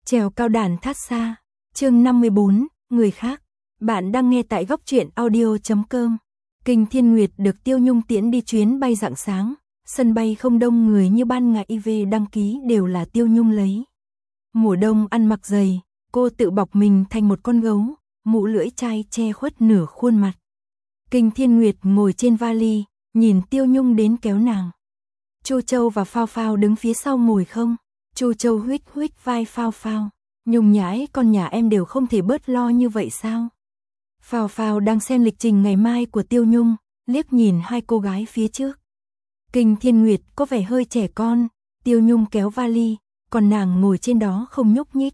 Trèo cao đàn thát xa, chương 54, người khác. Bạn đang nghe tại góc truyện audio.com. Kinh Thiên Nguyệt được Tiêu Nhung tiễn đi chuyến bay rạng sáng, sân bay không đông người như ban ngày về đăng ký đều là Tiêu Nhung lấy. Mùa đông ăn mặc dày, cô tự bọc mình thành một con gấu, mũ lưỡi chai che khuất nửa khuôn mặt. Kinh Thiên Nguyệt ngồi trên vali, nhìn Tiêu Nhung đến kéo nàng. Chu Châu và Phao Phao đứng phía sau ngồi không. Chu Châu huých huých vai Phao Phao. Nhung nhãi, con nhà em đều không thể bớt lo như vậy sao? Phao Phao đang xem lịch trình ngày mai của Tiêu Nhung, liếc nhìn hai cô gái phía trước. Kinh Thiên Nguyệt có vẻ hơi trẻ con, Tiêu Nhung kéo vali, còn nàng ngồi trên đó không nhúc nhích.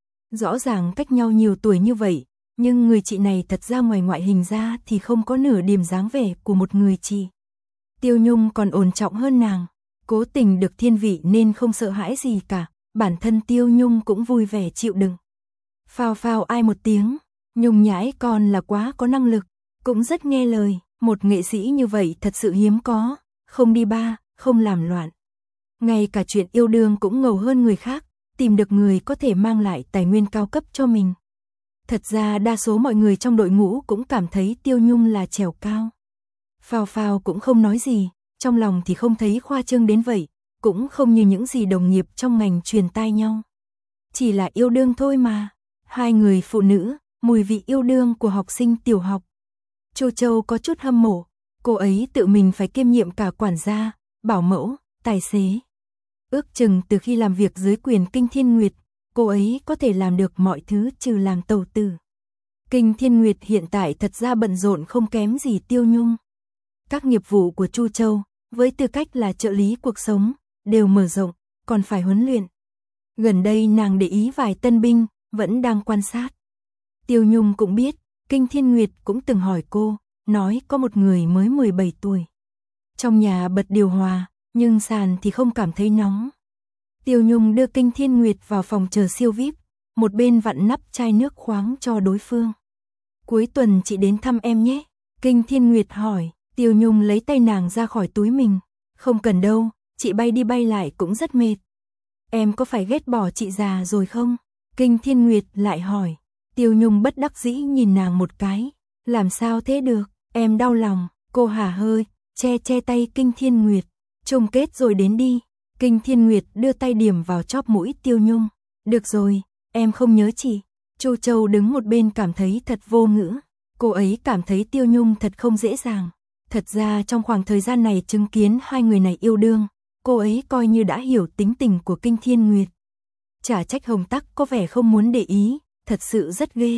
Rõ ràng cách nhau nhiều tuổi như vậy, nhưng người chị này thật ra ngoài ngoại hình ra thì không có nửa điểm dáng vẻ của một người chị. Tiêu Nhung còn ổn trọng hơn nàng, cố tình được thiên vị nên không sợ hãi gì cả, bản thân Tiêu Nhung cũng vui vẻ chịu đựng. Phao Phao ai một tiếng, Nhung nhãi con là quá có năng lực, cũng rất nghe lời, một nghệ sĩ như vậy thật sự hiếm có, không đi ba, không làm loạn. Ngay cả chuyện yêu đương cũng ngầu hơn người khác, tìm được người có thể mang lại tài nguyên cao cấp cho mình. Thật ra đa số mọi người trong đội ngũ cũng cảm thấy Tiêu Nhung là trèo cao. Phao Phao cũng không nói gì, trong lòng thì không thấy khoa trương đến vậy, cũng không như những gì đồng nghiệp trong ngành truyền tai nhau. Chỉ là yêu đương thôi mà, hai người phụ nữ, mùi vị yêu đương của học sinh tiểu học. Chu Châu có chút hâm mộ, cô ấy tự mình phải kiêm nhiệm cả quản gia, bảo mẫu, tài xế. Ước chừng từ khi làm việc dưới quyền Kinh Thiên Nguyệt, cô ấy có thể làm được mọi thứ trừ làm tàu tử. Kinh Thiên Nguyệt hiện tại thật ra bận rộn không kém gì Tiêu Nhung. Các nghiệp vụ của Chu Châu, với tư cách là trợ lý cuộc sống, đều mở rộng, còn phải huấn luyện. Gần đây nàng để ý vài tân binh, vẫn đang quan sát. Tiêu Nhung cũng biết, Kinh Thiên Nguyệt cũng từng hỏi cô, nói có một người mới 17 tuổi. Trong nhà bật điều hòa, nhưng sàn thì không cảm thấy nóng. Tiêu Nhung đưa Kinh Thiên Nguyệt vào phòng chờ siêu VIP, một bên vặn nắp chai nước khoáng cho đối phương. Cuối tuần chị đến thăm em nhé, Kinh Thiên Nguyệt hỏi. Tiêu Nhung lấy tay nàng ra khỏi túi mình. Không cần đâu, chị bay đi bay lại cũng rất mệt. Em có phải ghét bỏ chị già rồi không? Kinh Thiên Nguyệt lại hỏi. Tiêu Nhung bất đắc dĩ nhìn nàng một cái. Làm sao thế được, em đau lòng. Cô hả hơi, che tay Kinh Thiên Nguyệt. Chung kết rồi đến đi. Kinh Thiên Nguyệt đưa tay điểm vào chóp mũi Tiêu Nhung. Được rồi, em không nhớ chị. Chu Châu đứng một bên cảm thấy thật vô ngữ. Cô ấy cảm thấy Tiêu Nhung thật không dễ dàng. Thật ra trong khoảng thời gian này chứng kiến hai người này yêu đương, cô ấy coi như đã hiểu tính tình của Kinh Thiên Nguyệt. Chả trách Hồng Tắc có vẻ không muốn để ý, thật sự rất ghê.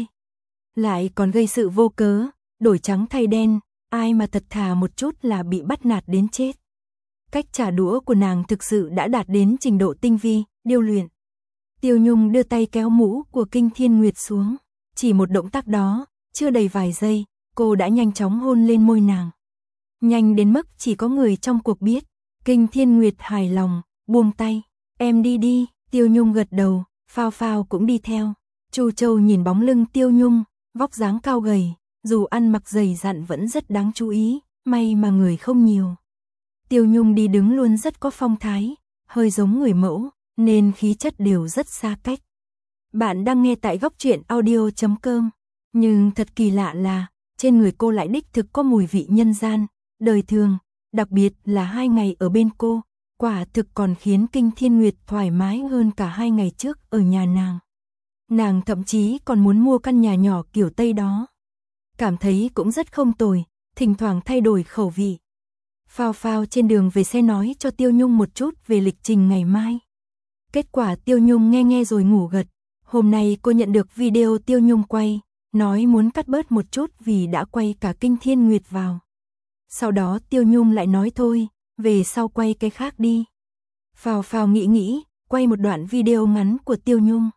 Lại còn gây sự vô cớ, đổi trắng thay đen, ai mà thật thà một chút là bị bắt nạt đến chết. Cách trả đũa của nàng thực sự đã đạt đến trình độ tinh vi, điêu luyện. Tiêu Nhung đưa tay kéo mũ của Kinh Thiên Nguyệt xuống, chỉ một động tác đó, chưa đầy vài giây, cô đã nhanh chóng hôn lên môi nàng. Nhanh đến mức chỉ có người trong cuộc biết. Kinh Thiên Nguyệt hài lòng, buông tay. Em đi đi, Tiêu Nhung gật đầu, Phao Phao cũng đi theo. Chu Châu nhìn bóng lưng Tiêu Nhung, vóc dáng cao gầy, dù ăn mặc dày dặn vẫn rất đáng chú ý, may mà người không nhiều. Tiêu Nhung đi đứng luôn rất có phong thái, hơi giống người mẫu, nên khí chất đều rất xa cách. Bạn đang nghe tại góc truyện audio.com, nhưng thật kỳ lạ là, trên người cô lại đích thực có mùi vị nhân gian. Đời thường, đặc biệt là 2 ngày ở bên cô, quả thực còn khiến Kinh Thiên Nguyệt thoải mái hơn cả 2 ngày trước ở nhà nàng. Nàng thậm chí còn muốn mua căn nhà nhỏ kiểu Tây đó. Cảm thấy cũng rất không tồi, thỉnh thoảng thay đổi khẩu vị. Phao Phao trên đường về xe nói cho Tiêu Nhung một chút về lịch trình ngày mai. Kết quả Tiêu Nhung nghe rồi ngủ gật. Hôm nay cô nhận được video Tiêu Nhung quay, nói muốn cắt bớt một chút vì đã quay cả Kinh Thiên Nguyệt vào. Sau đó Tiêu Nhung lại nói thôi, về sau quay cái khác đi. Phao Phao nghĩ, quay một đoạn video ngắn của Tiêu Nhung.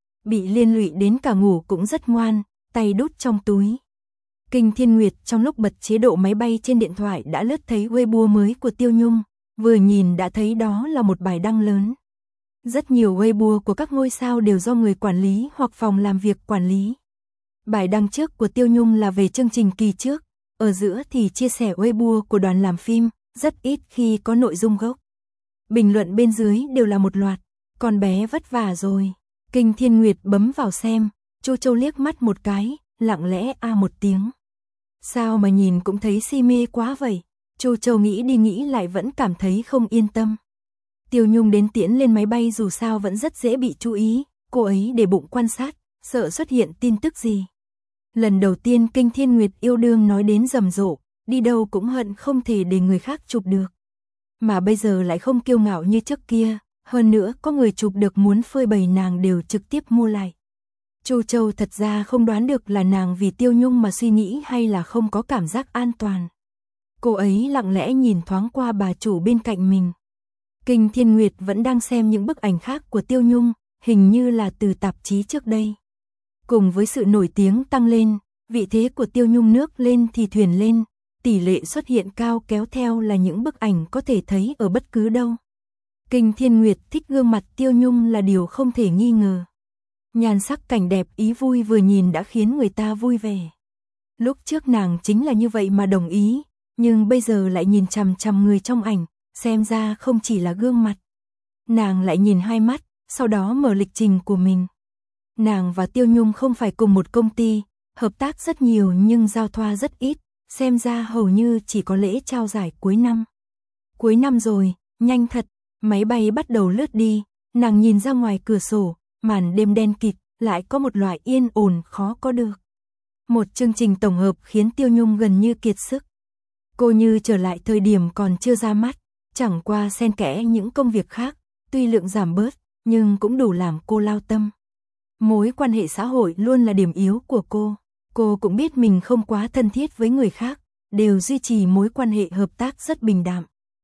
Bị liên lụy đến cả ngủ cũng rất ngoan, tay đút trong túi. Kinh Thiên Nguyệt trong lúc bật chế độ máy bay trên điện thoại đã lướt thấy Weibo mới của Tiêu Nhung, vừa nhìn đã thấy đó là một bài đăng lớn. Rất nhiều Weibo của các ngôi sao đều do người quản lý hoặc phòng làm việc quản lý. Bài đăng trước của Tiêu Nhung là về chương trình kỳ trước. Ở giữa thì chia sẻ Weibo của đoàn làm phim, rất ít khi có nội dung gốc. Bình luận bên dưới đều là một loạt, con bé vất vả rồi. Kinh Thiên Nguyệt bấm vào xem, Chu Châu liếc mắt một cái, lặng lẽ a một tiếng. Sao mà nhìn cũng thấy si mê quá vậy? Chu Châu nghĩ đi nghĩ lại vẫn cảm thấy không yên tâm. Tiêu Nhung đến tiễn lên máy bay dù sao vẫn rất dễ bị chú ý, cô ấy để bụng quan sát, sợ xuất hiện tin tức gì. Lần đầu tiên Kinh Thiên Nguyệt yêu đương nói đến rầm rộ, đi đâu cũng hận không thể để người khác chụp được. Mà bây giờ lại không kiêu ngạo như trước kia, hơn nữa có người chụp được muốn phơi bày nàng đều trực tiếp mua lại. Chu Châu thật ra không đoán được là nàng vì Tiêu Nhung mà suy nghĩ hay là không có cảm giác an toàn. Cô ấy lặng lẽ nhìn thoáng qua bà chủ bên cạnh mình. Kinh Thiên Nguyệt vẫn đang xem những bức ảnh khác của Tiêu Nhung, hình như là từ tạp chí trước đây. Cùng với sự nổi tiếng tăng lên, vị thế của Tiêu Nhung nước lên thì thuyền lên, tỷ lệ xuất hiện cao kéo theo là những bức ảnh có thể thấy ở bất cứ đâu. Kinh Thiên Nguyệt thích gương mặt Tiêu Nhung là điều không thể nghi ngờ. Nhan sắc cảnh đẹp ý vui vừa nhìn đã khiến người ta vui vẻ. Lúc trước nàng chính là như vậy mà đồng ý, nhưng bây giờ lại nhìn chằm chằm người trong ảnh, xem ra không chỉ là gương mặt. Nàng lại nhìn hai mắt, sau đó mở lịch trình của mình. Nàng và Tiêu Nhung không phải cùng một công ty, hợp tác rất nhiều nhưng giao thoa rất ít, xem ra hầu như chỉ có lễ trao giải cuối năm. Cuối năm rồi, nhanh thật, máy bay bắt đầu lướt đi, nàng nhìn ra ngoài cửa sổ, màn đêm đen kịt, lại có một loại yên ổn khó có được. Một chương trình tổng hợp khiến Tiêu Nhung gần như kiệt sức. Cô như trở lại thời điểm còn chưa ra mắt, chẳng qua xen kẽ những công việc khác, tuy lượng giảm bớt, nhưng cũng đủ làm cô lao tâm. Mối quan hệ xã hội luôn là điểm yếu của cô cũng biết mình không quá thân thiết với người khác, đều duy trì mối quan hệ hợp tác rất bình đạm.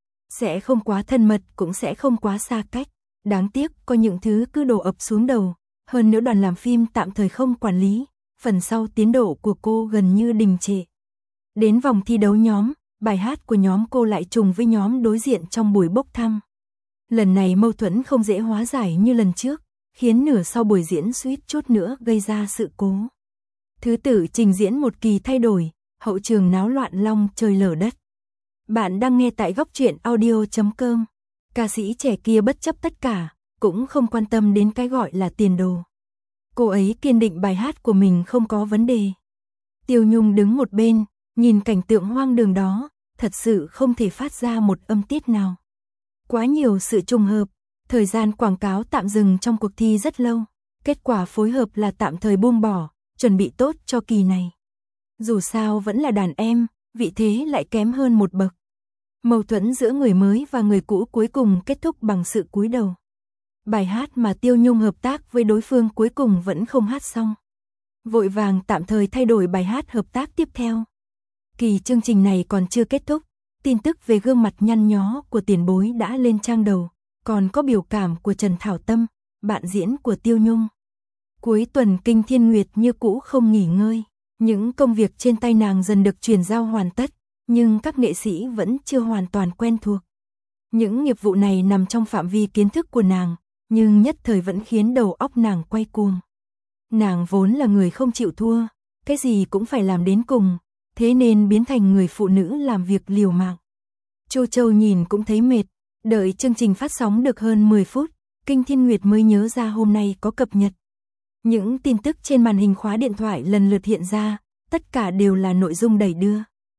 Sẽ không quá thân mật cũng sẽ không quá xa cách, đáng tiếc có những thứ cứ đổ ập xuống đầu, hơn nữa đoàn làm phim tạm thời không quản lý, phần sau tiến độ của cô gần như đình trệ. Đến vòng thi đấu nhóm, bài hát của nhóm cô lại trùng với nhóm đối diện trong buổi bốc thăm. Lần này mâu thuẫn không dễ hóa giải như lần trước, khiến nửa sau buổi diễn suýt chút nữa gây ra sự cố. Thứ tự trình diễn một kỳ thay đổi, hậu trường náo loạn long trời lở đất. Bạn đang nghe tại góc truyện audio.com. Ca sĩ trẻ kia bất chấp tất cả, cũng không quan tâm đến cái gọi là tiền đồ. Cô ấy kiên định bài hát của mình không có vấn đề. Tiêu Nhung đứng một bên, nhìn cảnh tượng hoang đường đó, thật sự không thể phát ra một âm tiết nào. Quá nhiều sự trùng hợp, thời gian quảng cáo tạm dừng trong cuộc thi rất lâu, kết quả phối hợp là tạm thời buông bỏ, chuẩn bị tốt cho kỳ này. Dù sao vẫn là đàn em, vị thế lại kém hơn một bậc. Mâu thuẫn giữa người mới và người cũ cuối cùng kết thúc bằng sự cúi đầu. Bài hát mà Tiêu Nhung hợp tác với đối phương cuối cùng vẫn không hát xong. Vội vàng tạm thời thay đổi bài hát hợp tác tiếp theo. Kỳ chương trình này còn chưa kết thúc, tin tức về gương mặt nhăn nhó của tiền bối đã lên trang đầu, còn có biểu cảm của Trần Thảo Tâm, bạn diễn của Tiêu Nhung. Cuối tuần Kinh Thiên Nguyệt như cũ không nghỉ ngơi, những công việc trên tay nàng dần được chuyển giao hoàn tất, nhưng các nghệ sĩ vẫn chưa hoàn toàn quen thuộc. Những nghiệp vụ này nằm trong phạm vi kiến thức của nàng, nhưng nhất thời vẫn khiến đầu óc nàng quay cuồng. Nàng vốn là người không chịu thua, cái gì cũng phải làm đến cùng, thế nên biến thành người phụ nữ làm việc liều mạng. Chu Châu nhìn cũng thấy mệt, đợi chương trình phát sóng được hơn 10 phút, Kinh Thiên Nguyệt mới nhớ ra hôm nay có cập nhật. Những tin tức trên màn hình khóa điện thoại lần lượt hiện ra, tất cả đều là nội dung đẩy đưa.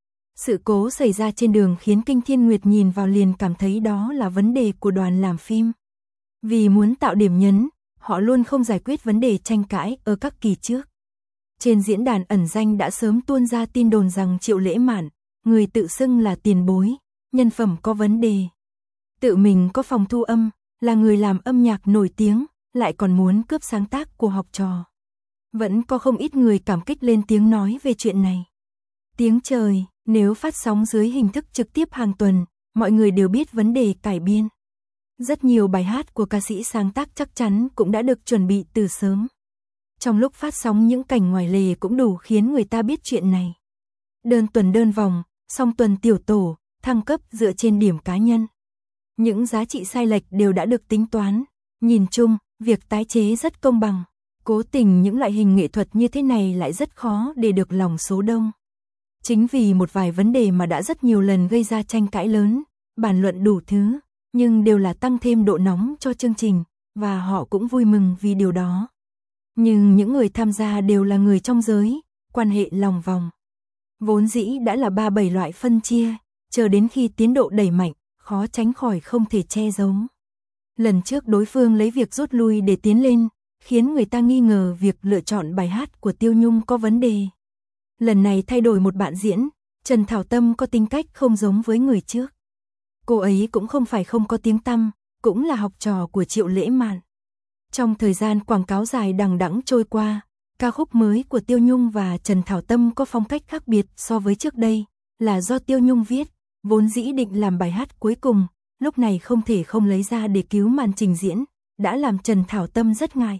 Sự cố xảy ra trên đường khiến Kinh Thiên Nguyệt nhìn vào liền cảm thấy đó là vấn đề của đoàn làm phim. Vì muốn tạo điểm nhấn, họ luôn không giải quyết vấn đề tranh cãi ở các kỳ trước. Trên diễn đàn ẩn danh đã sớm tuôn ra tin đồn rằng Triệu Lễ Mạn, người tự xưng là tiền bối, nhân phẩm có vấn đề. Tự mình có phòng thu âm, là người làm âm nhạc nổi tiếng, lại còn muốn cướp sáng tác của học trò. Vẫn có không ít người cảm kích lên tiếng nói về chuyện này. Tiếng trời, nếu phát sóng dưới hình thức trực tiếp hàng tuần, mọi người đều biết vấn đề cải biên. Rất nhiều bài hát của ca sĩ sáng tác chắc chắn cũng đã được chuẩn bị từ sớm. Trong lúc phát sóng những cảnh ngoài lề cũng đủ khiến người ta biết chuyện này. Đơn tuần đơn vòng, song tuần tiểu tổ, thăng cấp dựa trên điểm cá nhân. Những giá trị sai lệch đều đã được tính toán. Nhìn chung, việc tái chế rất công bằng. Cố tình những loại hình nghệ thuật như thế này lại rất khó để được lòng số đông. Chính vì một vài vấn đề mà đã rất nhiều lần gây ra tranh cãi lớn, bàn luận đủ thứ, nhưng đều là tăng thêm độ nóng cho chương trình, và họ cũng vui mừng vì điều đó. Nhưng những người tham gia đều là người trong giới, quan hệ lòng vòng. Vốn dĩ đã là 37 loại phân chia, chờ đến khi tiến độ đẩy mạnh, khó tránh khỏi không thể che giấu. Lần trước đối phương lấy việc rút lui để tiến lên, khiến người ta nghi ngờ việc lựa chọn bài hát của Tiêu Nhung có vấn đề. Lần này thay đổi một bạn diễn, Trần Thảo Tâm có tính cách không giống với người trước. Cô ấy cũng không phải không có tiếng tăm, cũng là học trò của Triệu Lễ Mạn. Trong thời gian quảng cáo dài đằng đẵng trôi qua, ca khúc mới của Tiêu Nhung và Trần Thảo Tâm có phong cách khác biệt so với trước đây, là do Tiêu Nhung viết, vốn dĩ định làm bài hát cuối cùng, lúc này không thể không lấy ra để cứu màn trình diễn, đã làm Trần Thảo Tâm rất ngại.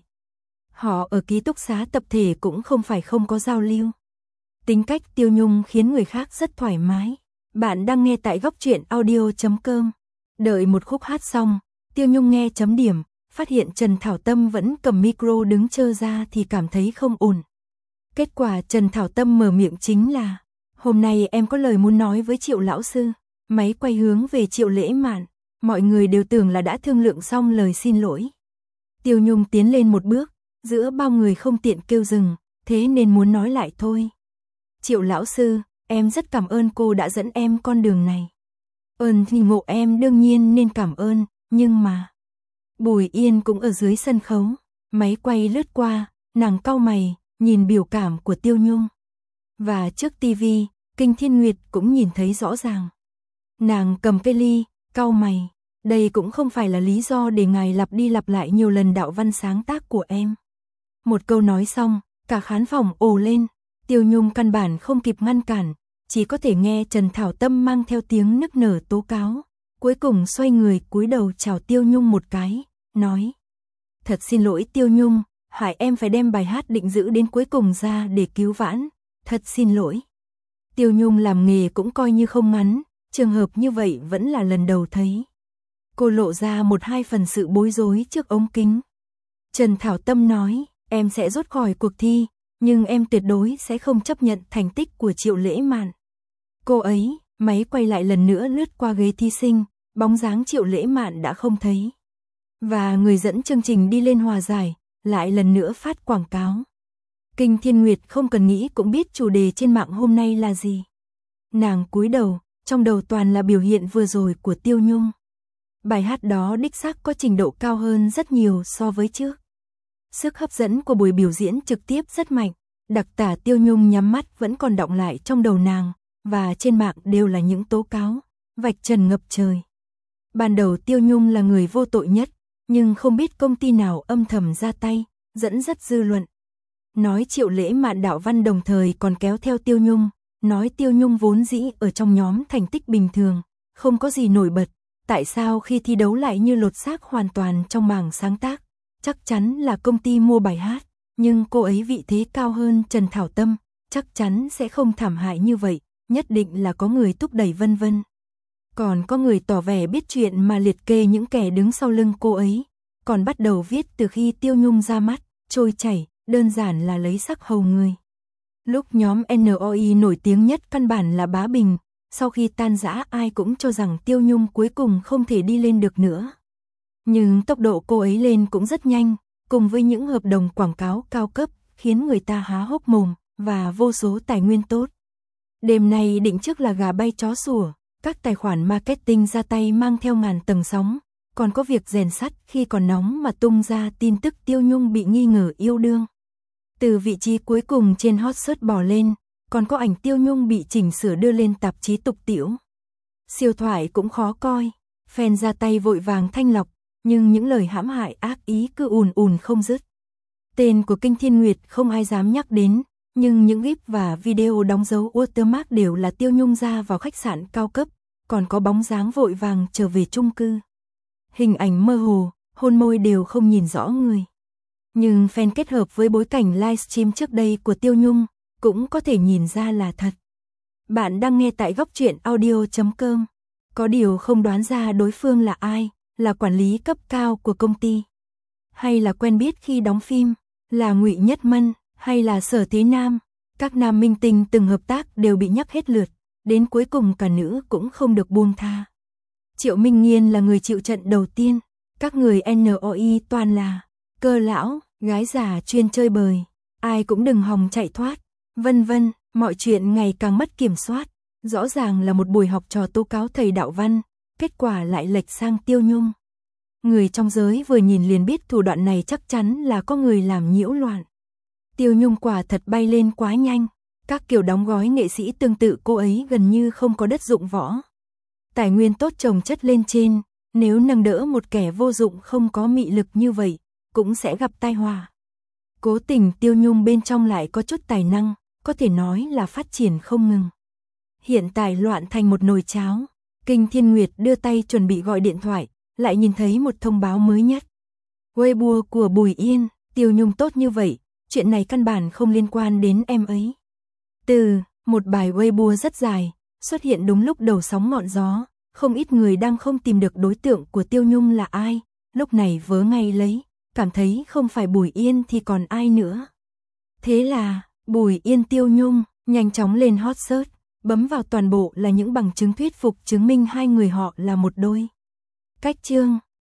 Họ ở ký túc xá tập thể cũng không phải không có giao lưu. Tính cách Tiêu Nhung khiến người khác rất thoải mái. Bạn đang nghe tại goctruyện.audio.com. Đợi một khúc hát xong, Tiêu Nhung nghe chấm điểm, phát hiện Trần Thảo Tâm vẫn cầm micro đứng trơ ra thì cảm thấy không ổn. Kết quả Trần Thảo Tâm mở miệng chính là: "Hôm nay em có lời muốn nói với Triệu lão sư." Máy quay hướng về Triệu Lễ Mạn, mọi người đều tưởng là đã thương lượng xong lời xin lỗi. Tiêu Nhung tiến lên một bước, giữa bao người không tiện kêu dừng, thế nên muốn nói lại thôi. "Triệu lão sư, em rất cảm ơn cô đã dẫn em con đường này. Ơn thì ngộ em đương nhiên nên cảm ơn, nhưng mà..." Bùi Yên cũng ở dưới sân khấu, máy quay lướt qua, nàng cau mày, nhìn biểu cảm của Tiêu Nhung. Và trước tivi, Kinh Thiên Nguyệt cũng nhìn thấy rõ ràng. Nàng cầm cây ly, cau mày, đây cũng không phải là lý do để ngài lặp đi lặp lại nhiều lần đạo văn sáng tác của em. Một câu nói xong, cả khán phòng ồ lên, Tiêu Nhung căn bản không kịp ngăn cản, chỉ có thể nghe Trần Thảo Tâm mang theo tiếng nức nở tố cáo. Cuối cùng xoay người cúi đầu chào Tiêu Nhung một cái, nói: "Thật xin lỗi Tiêu Nhung, hại em phải đem bài hát định giữ đến cuối cùng ra để cứu vãn, thật xin lỗi." Tiêu Nhung làm nghề cũng coi như không ngắn, trường hợp như vậy vẫn là lần đầu thấy. Cô lộ ra một hai phần sự bối rối trước ống kính. Trần Thảo Tâm nói: "Em sẽ rút khỏi cuộc thi, nhưng em tuyệt đối sẽ không chấp nhận thành tích của Triệu Lễ Mạn." Cô ấy, máy quay lại lần nữa lướt qua ghế thí sinh, bóng dáng Triệu Lễ Mạn đã không thấy. Và người dẫn chương trình đi lên hòa giải, lại lần nữa phát quảng cáo. Kinh Thiên Nguyệt không cần nghĩ cũng biết chủ đề trên mạng hôm nay là gì. Nàng cúi đầu, trong đầu toàn là biểu hiện vừa rồi của Tiêu Nhung. Bài hát đó đích xác có trình độ cao hơn rất nhiều so với trước. Sức hấp dẫn của buổi biểu diễn trực tiếp rất mạnh, đặc tả Tiêu Nhung nhắm mắt vẫn còn đọng lại trong đầu nàng, và trên mạng đều là những tố cáo, vạch trần ngập trời. Ban đầu Tiêu Nhung là người vô tội nhất, nhưng không biết công ty nào âm thầm ra tay, dẫn dắt dư luận. Nói Triệu Lễ Mạn đạo văn đồng thời còn kéo theo Tiêu Nhung, nói Tiêu Nhung vốn dĩ ở trong nhóm thành tích bình thường, không có gì nổi bật, tại sao khi thi đấu lại như lột xác hoàn toàn trong mảng sáng tác. Chắc chắn là công ty mua bài hát, nhưng cô ấy vị thế cao hơn Trần Thảo Tâm, chắc chắn sẽ không thảm hại như vậy, nhất định là có người thúc đẩy vân vân. Còn có người tỏ vẻ biết chuyện mà liệt kê những kẻ đứng sau lưng cô ấy, còn bắt đầu viết từ khi Tiêu Nhung ra mắt, trôi chảy, đơn giản là lấy sắc hầu người. Lúc nhóm NOI nổi tiếng nhất căn bản là Bá Bình, sau khi tan rã ai cũng cho rằng Tiêu Nhung cuối cùng không thể đi lên được nữa. Nhưng tốc độ cô ấy lên cũng rất nhanh, cùng với những hợp đồng quảng cáo cao cấp, khiến người ta há hốc mồm, và vô số tài nguyên tốt. Đêm nay định trước là gà bay chó sủa, các tài khoản marketing ra tay mang theo ngàn tầng sóng, còn có việc rèn sắt khi còn nóng mà tung ra tin tức Tiêu Nhung bị nghi ngờ yêu đương. Từ vị trí cuối cùng trên hot search bỏ lên, còn có ảnh Tiêu Nhung bị chỉnh sửa đưa lên tạp chí tục tĩu. Siêu thoại cũng khó coi, fan ra tay vội vàng thanh lọc, nhưng những lời hãm hại ác ý cứ ùn ùn không dứt. Tên của Kinh Thiên Nguyệt không ai dám nhắc đến, nhưng những clip và video đóng dấu watermark đều là Tiêu Nhung ra vào khách sạn cao cấp, còn có bóng dáng vội vàng trở về chung cư. Hình ảnh mơ hồ, hôn môi đều không nhìn rõ người. Nhưng fan kết hợp với bối cảnh livestream trước đây của Tiêu Nhung, cũng có thể nhìn ra là thật. Bạn đang nghe tại goctruyện.audio.com. Có điều không đoán ra đối phương là ai, là quản lý cấp cao của công ty, hay là quen biết khi đóng phim, là Ngụy Nhất Mân, hay là Sở Thế Nam. Các nam minh tinh từng hợp tác đều bị nhắc hết lượt, đến cuối cùng cả nữ cũng không được buông tha. Triệu Minh Nghiên là người chịu trận đầu tiên, Các người NOI toàn là cơ lão, gái già chuyên chơi bời, ai cũng đừng hòng chạy thoát, vân vân, mọi chuyện ngày càng mất kiểm soát. Rõ ràng là một buổi học trò tố cáo thầy đạo văn, kết quả lại lệch sang Tiêu Nhung. Người trong giới vừa nhìn liền biết thủ đoạn này chắc chắn là có người làm nhiễu loạn. Tiêu Nhung quả thật bay lên quá nhanh, các kiểu đóng gói nghệ sĩ tương tự cô ấy gần như không có đất dụng võ. Tài nguyên tốt chồng chất lên trên, nếu nâng đỡ một kẻ vô dụng không có mị lực như vậy, cũng sẽ gặp tai họa. Cố tình Tiêu Nhung bên trong lại có chút tài năng, có thể nói là phát triển không ngừng. Hiện tại loạn thành một nồi cháo, Kinh Thiên Nguyệt đưa tay chuẩn bị gọi điện thoại, lại nhìn thấy một thông báo mới nhất. Weibo của Bùi Yên, Tiêu Nhung tốt như vậy, chuyện này căn bản không liên quan đến em ấy. Một bài Weibo rất dài, xuất hiện đúng lúc đầu sóng ngọn gió, không ít người đang không tìm được đối tượng của Tiêu Nhung là ai, lúc này vớ ngay lấy, cảm thấy không phải Bùi Yên thì còn ai nữa. Thế là, Bùi Yên Tiêu Nhung, nhanh chóng lên hot search, bấm vào toàn bộ là những bằng chứng thuyết phục chứng minh hai người họ là một đôi. Cách chương